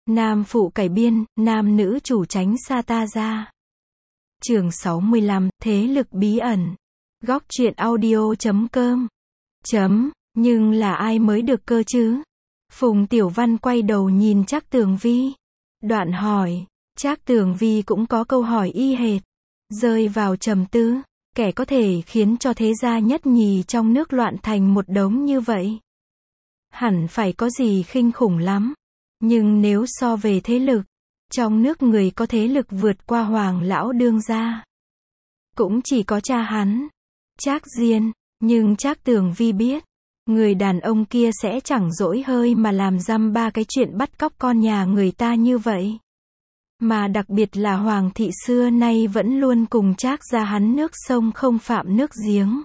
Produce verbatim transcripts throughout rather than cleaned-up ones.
Nam phụ cải biên, nam nữ chủ tránh xa ta ra. Chương sáu mươi lăm, thế lực bí ẩn. Góc truyện audio chấm com. Chấm, nhưng là ai mới được cơ chứ? Phùng Tiểu Văn quay đầu nhìn Trác Tường Vi. Đoạn hỏi, Trác Tường Vi cũng có câu hỏi y hệt. Rơi vào trầm tư, kẻ có thể khiến cho thế gia nhất nhì trong nước loạn thành một đống như vậy. Hẳn phải có gì kinh khủng lắm. Nhưng nếu so về thế lực, trong nước người có thế lực vượt qua Hoàng lão đương gia cũng chỉ có cha hắn, Trác Diên, nhưng Trác Tường Vi biết, người đàn ông kia sẽ chẳng dỗi hơi mà làm dăm ba cái chuyện bắt cóc con nhà người ta như vậy. Mà đặc biệt là Hoàng thị xưa nay vẫn luôn cùng Trác gia hắn nước sông không phạm nước giếng.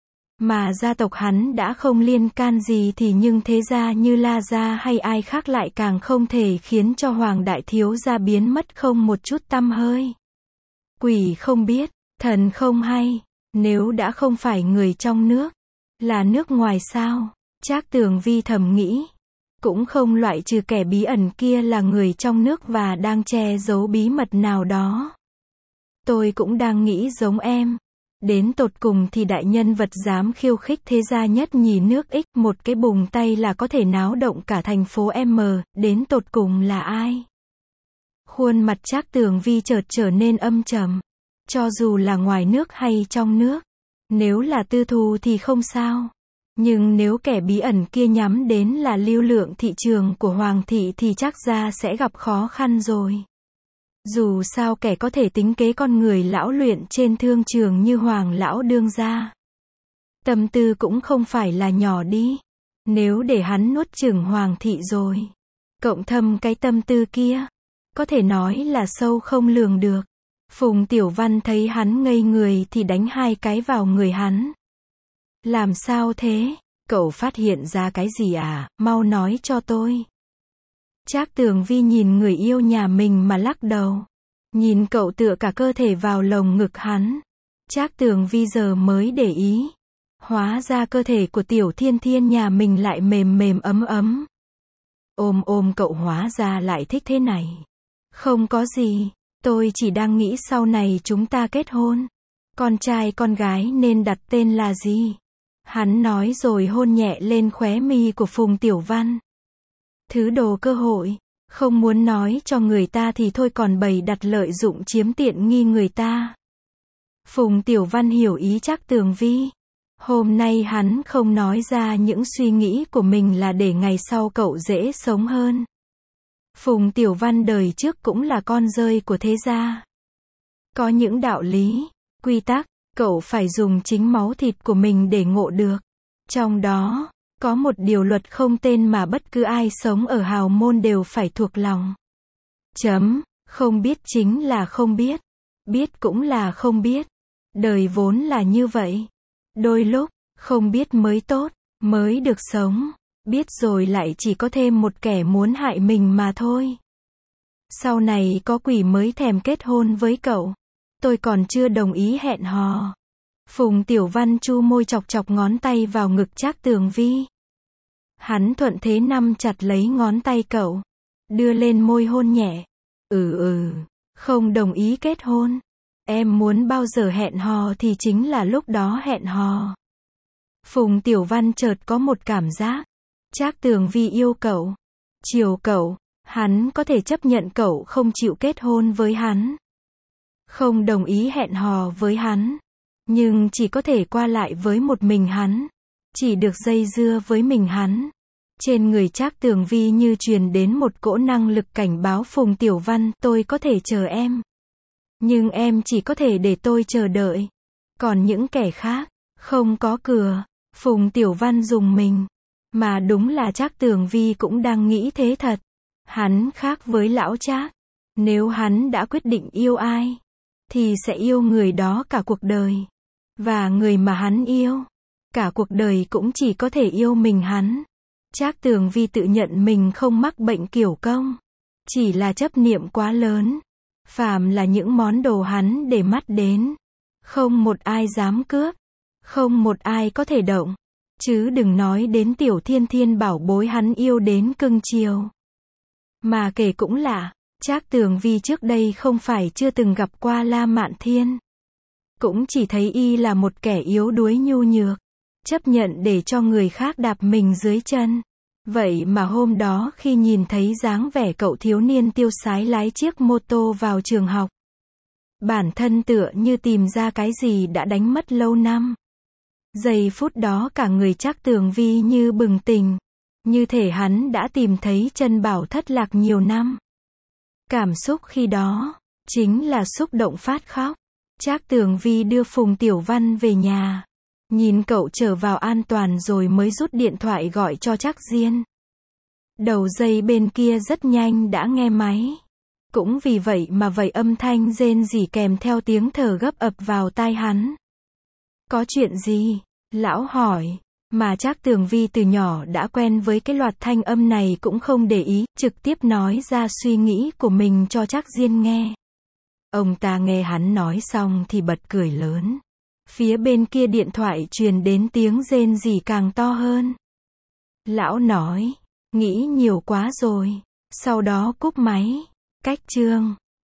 Mà gia tộc hắn đã không liên can gì thì nhưng thế gia như La gia hay ai khác lại càng không thể khiến cho Hoàng đại thiếu gia biến mất không một chút tăm hơi. Quỷ không biết, thần không hay, nếu đã không phải người trong nước, là nước ngoài sao? Trác Tường Vi thầm nghĩ. Cũng không loại trừ kẻ bí ẩn kia là người trong nước và đang che giấu bí mật nào đó. Tôi cũng đang nghĩ giống em. Đến tột cùng thì đại nhân vật dám khiêu khích thế gia nhất nhì nước X một cái bùng tay là có thể náo động cả thành phố M, đến tột cùng là ai? Khuôn mặt Trác Tường Vi chợt trở nên âm trầm. Cho dù là ngoài nước hay trong nước, nếu là tư thù thì không sao. Nhưng nếu kẻ bí ẩn kia nhắm đến là lưu lượng thị trường của Hoàng thị thì chắc ra sẽ gặp khó khăn rồi. Dù sao kẻ có thể tính kế con người lão luyện trên thương trường như Hoàng lão đương gia, tâm tư cũng không phải là nhỏ đi. Nếu để hắn nuốt chửng Hoàng thị rồi, cộng thâm cái tâm tư kia, có thể nói là sâu không lường được. Phùng Tiểu Văn thấy hắn ngây người thì đánh hai cái vào người hắn. Làm sao thế? Cậu phát hiện ra cái gì à? Mau nói cho tôi. Trác Tường Vi nhìn người yêu nhà mình mà lắc đầu. Nhìn cậu tựa cả cơ thể vào lồng ngực hắn. Trác Tường Vi giờ mới để ý. Hóa ra cơ thể của Tiểu Thiên Thiên nhà mình lại mềm mềm ấm ấm. Ôm ôm cậu hóa ra lại thích thế này. Không có gì, tôi chỉ đang nghĩ sau này chúng ta kết hôn. Con trai con gái nên đặt tên là gì? Hắn nói rồi hôn nhẹ lên khóe mi của Phùng Tiểu Văn. Thứ đồ cơ hội, không muốn nói cho người ta thì thôi còn bày đặt lợi dụng chiếm tiện nghi người ta. Phùng Tiểu Văn hiểu ý Trác Tường Vi. Hôm nay hắn không nói ra những suy nghĩ của mình là để ngày sau cậu dễ sống hơn. Phùng Tiểu Văn đời trước cũng là con rơi của thế gia. Có những đạo lý, quy tắc, cậu phải dùng chính máu thịt của mình để ngộ được. Trong đó, có một điều luật không tên mà bất cứ ai sống ở hào môn đều phải thuộc lòng. Chấm, không biết chính là không biết. Biết cũng là không biết. Đời vốn là như vậy. Đôi lúc, không biết mới tốt, mới được sống. Biết rồi lại chỉ có thêm một kẻ muốn hại mình mà thôi. Sau này có quỷ mới thèm kết hôn với cậu. Tôi còn chưa đồng ý hẹn hò. Phùng Tiểu Văn chu môi chọc chọc ngón tay vào ngực Trác Tường Vi. Hắn thuận thế nắm chặt lấy ngón tay cậu. Đưa lên môi hôn nhẹ. Ừ ừ, không đồng ý kết hôn. Em muốn bao giờ hẹn hò thì chính là lúc đó hẹn hò. Phùng Tiểu Văn chợt có một cảm giác. Trác Tường Vi yêu cậu. Chiều cậu. Hắn có thể chấp nhận cậu không chịu kết hôn với hắn. Không đồng ý hẹn hò với hắn. Nhưng chỉ có thể qua lại với một mình hắn. Chỉ được dây dưa với mình hắn. Trên người Trác Tường Vi như truyền đến một cỗ năng lực cảnh báo Phùng Tiểu Văn, tôi có thể chờ em. Nhưng em chỉ có thể để tôi chờ đợi. Còn những kẻ khác, không có cửa. Phùng Tiểu Văn dùng mình. Mà đúng là Trác Tường Vi cũng đang nghĩ thế thật. Hắn khác với lão Trác. Nếu hắn đã quyết định yêu ai, thì sẽ yêu người đó cả cuộc đời. Và người mà hắn yêu, cả cuộc đời cũng chỉ có thể yêu mình hắn. Trác Tường Vi tự nhận mình không mắc bệnh kiểu công. Chỉ là chấp niệm quá lớn. Phàm là những món đồ hắn để mắt đến. Không một ai dám cướp. Không một ai có thể động. Chứ đừng nói đến Tiểu Thiên Thiên bảo bối hắn yêu đến cưng chiều. Mà kể cũng lạ, Trác Tường Vi trước đây không phải chưa từng gặp qua La Mạn Thiên. Cũng chỉ thấy y là một kẻ yếu đuối nhu nhược, chấp nhận để cho người khác đạp mình dưới chân. Vậy mà hôm đó khi nhìn thấy dáng vẻ cậu thiếu niên tiêu sái lái chiếc mô tô vào trường học, bản thân tựa như tìm ra cái gì đã đánh mất lâu năm. Giây phút đó cả người Trác Tường Vi như bừng tỉnh, như thể hắn đã tìm thấy chân bảo thất lạc nhiều năm. Cảm xúc khi đó chính là xúc động phát khóc. Trác Tường Vi đưa Phùng Tiểu Văn về nhà, nhìn cậu trở vào an toàn rồi mới rút điện thoại gọi cho Trác Diên. Đầu dây bên kia rất nhanh đã nghe máy. Cũng vì vậy mà vậy âm thanh rên rỉ kèm theo tiếng thở gấp ập vào tai hắn. Có chuyện gì? Lão hỏi. Mà Trác Tường Vi từ nhỏ đã quen với cái loạt thanh âm này cũng không để ý, trực tiếp nói ra suy nghĩ của mình cho Trác Diên nghe. Ông ta nghe hắn nói xong thì bật cười lớn. Phía bên kia điện thoại truyền đến tiếng rên rỉ càng to hơn. Lão nói, nghĩ nhiều quá rồi. Sau đó cúp máy. Cách chương